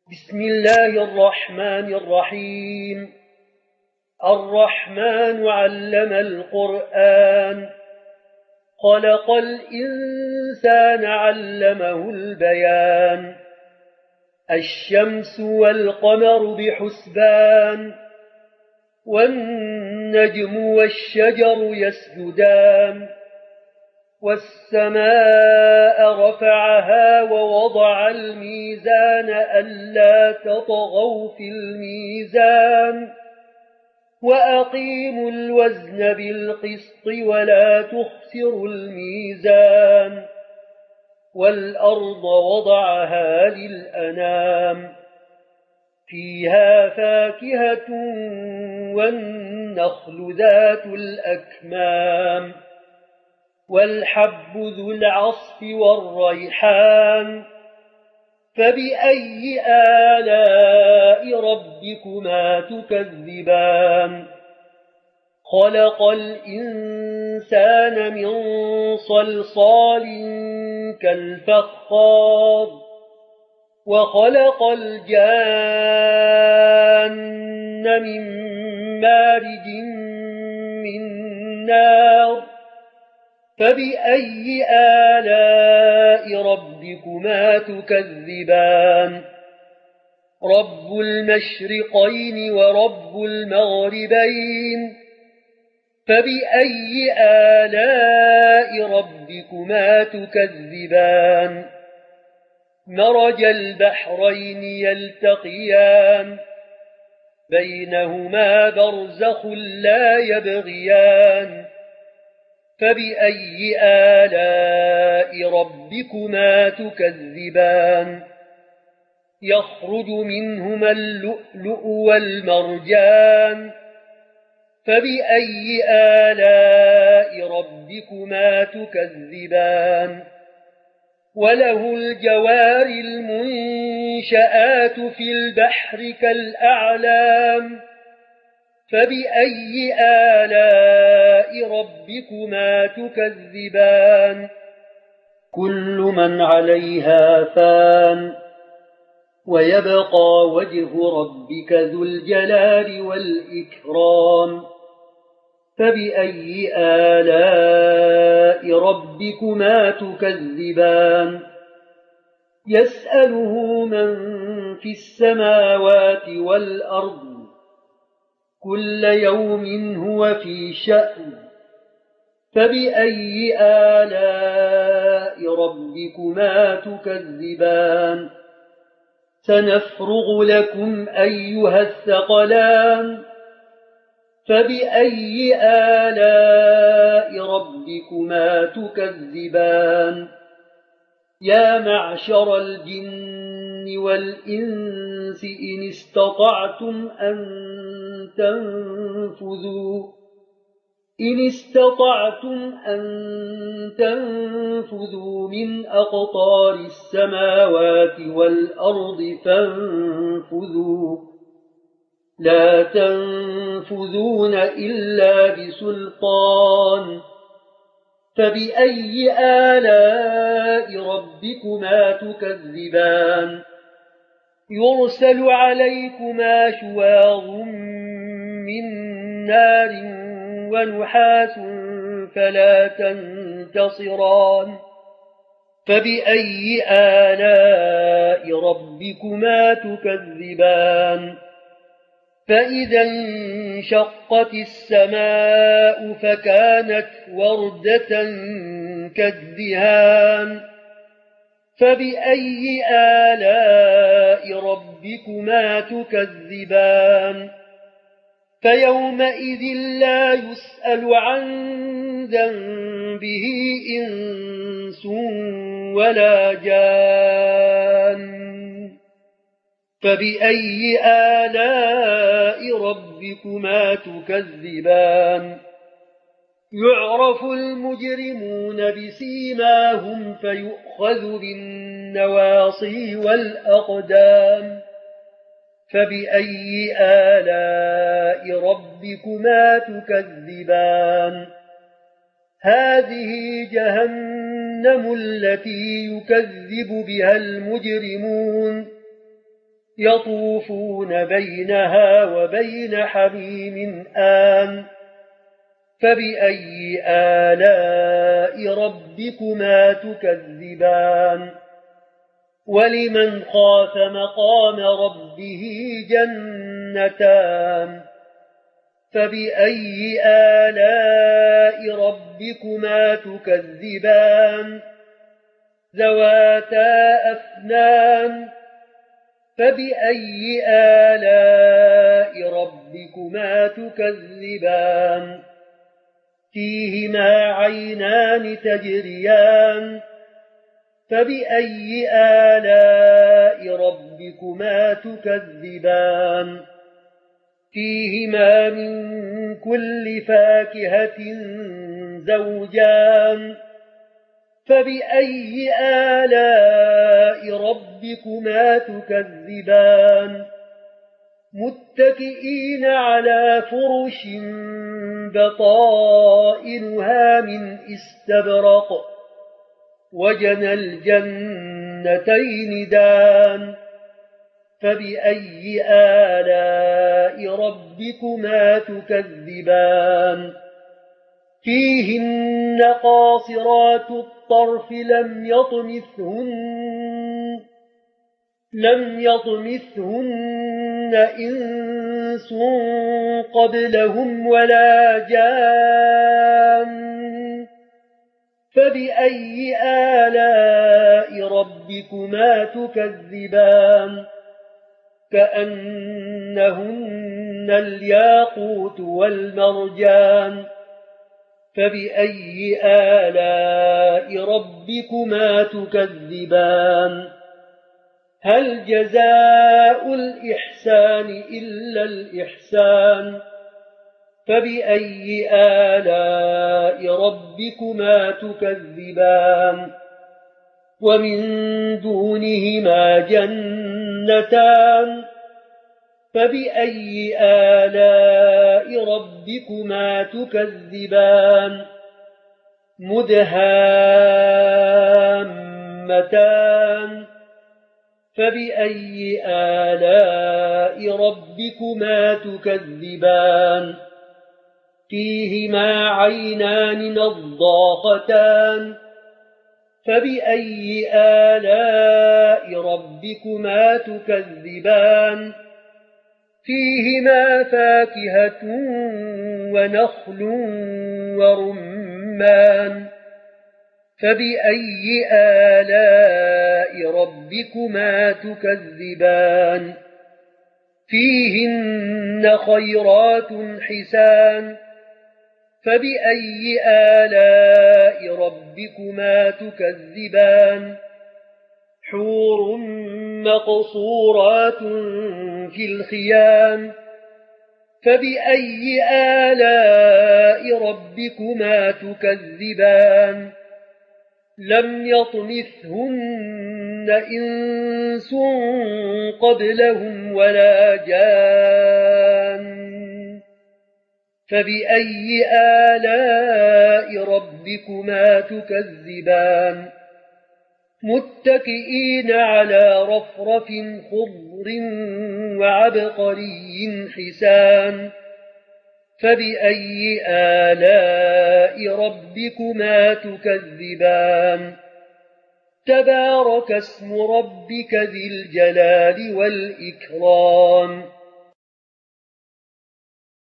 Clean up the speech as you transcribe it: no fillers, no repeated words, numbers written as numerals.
بسم الله الرحمن الرحيم. الرحمن علم القرآن، خلق الإنسان علمه البيان. الشمس والقمر بحسبان، والنجم والشجر يسجدان. والسماء رفعها ووضع الميزان ألا تطغوا في الميزان، وأقيموا الوزن بالقسط ولا تخسروا الميزان. والأرض وضعها للأنام، فيها فاكهة والنخل ذات الأكمام، والحب ذو العصف والريحان. فبأي آلاء ربكما تكذبان؟ خلق الإنسان من صلصال كالفخار، وخلق الجان من مارج من نار. فبأي آلاء ربكما تكذبان؟ رب المشرقين ورب المغربين. فبأي آلاء ربكما تكذبان؟ مرج البحرين يلتقيان، بينهما برزخ لا يبغيان. فبأي آلاء ربكما تكذبان؟ يخرج منهما اللؤلؤ والمرجان. فبأي آلاء ربكما تكذبان؟ وله الجوار المنشآت في البحر كالأعلام. فبأي آلاء ربكما تكذبان؟ كل من عليها فان، ويبقى وجه ربك ذو الجلال والإكرام. فبأي آلاء ربكما تكذبان؟ يسأله من في السماوات والأرض، كل يوم هو في شأن. فبأي آلاء ربكما تكذبان؟ سنفرغ لكم أيها الثقلان. فبأي آلاء ربكما تكذبان؟ يا معشر الجن والإنس إن استطعتم أن تنفذوا من أقطار السماوات والأرض فانفذوا، لا تنفذون إلا بسلطان. فبأي آلاء ربكما تكذبان؟ يرسل عليكما شواظ من نار ونحاس فلا تنتصران. فبأي آلاء ربكما تكذبان؟ فإذا انشقت السماء فكانت وردة كالدهان. فبأي آلاء ربكما تكذبان؟ فيومئذ لا يسأل عن ذنبه إنس ولا جان. فبأي آلاء ربكما تكذبان؟ يعرف المجرمون بسيماهم فيؤخذ بالنواصي والأقدام. فبأي آلاء ربكما تكذبان؟ هذه جهنم التي يكذب بها المجرمون، يطوفون بينها وبين حميم آن فبأي آلاء ربكما تكذبان ولمن خاف مقام ربه جنتان فبأي آلاء ربكما تكذبان ذواتا أفنان فبأي آلاء ربكما تكذبان فيهما عينان تجريان فبأي آلاء ربكما تكذبان فيهما من كل فاكهة زوجان فبأي آلاء ربكما تكذبان متكئين على فرش بطائنها من استبرق وجنى الجنتين دان فبأي آلاء ربكما تكذبان فيهن قاصرات الطرف لم يطمثهن إنس قبلهم ولا جان فبأي آلاء ربكما تكذبان كأنهن الياقوت والمرجان فبأي آلاء ربكما تكذبان هل جزاء الإحسان إلا الإحسان فبأي آلاء ربكما تكذبان ومن دونهما جنتان فبأي آلاء ربكما تكذبان مدهامتان فبأي آلاء ربكما تكذبان فيهما عينان نضاختان فبأي آلاء ربكما تكذبان فيهما فاكهة ونخل ورمان فبأي آلاء ربكما تكذبان فيهن خيرات حسان فبأي آلاء ربكما تكذبان حور مقصورات في الخيام فبأي آلاء ربكما تكذبان لم يطمثهن إنس قبلهم ولا جان فبأي آلاء ربكما تكذبان متكئين على رفرف خضر وعبقري حسان فبأي آلاء ربكما تكذبان تبارك اسم ربك ذي الجلال والإكرام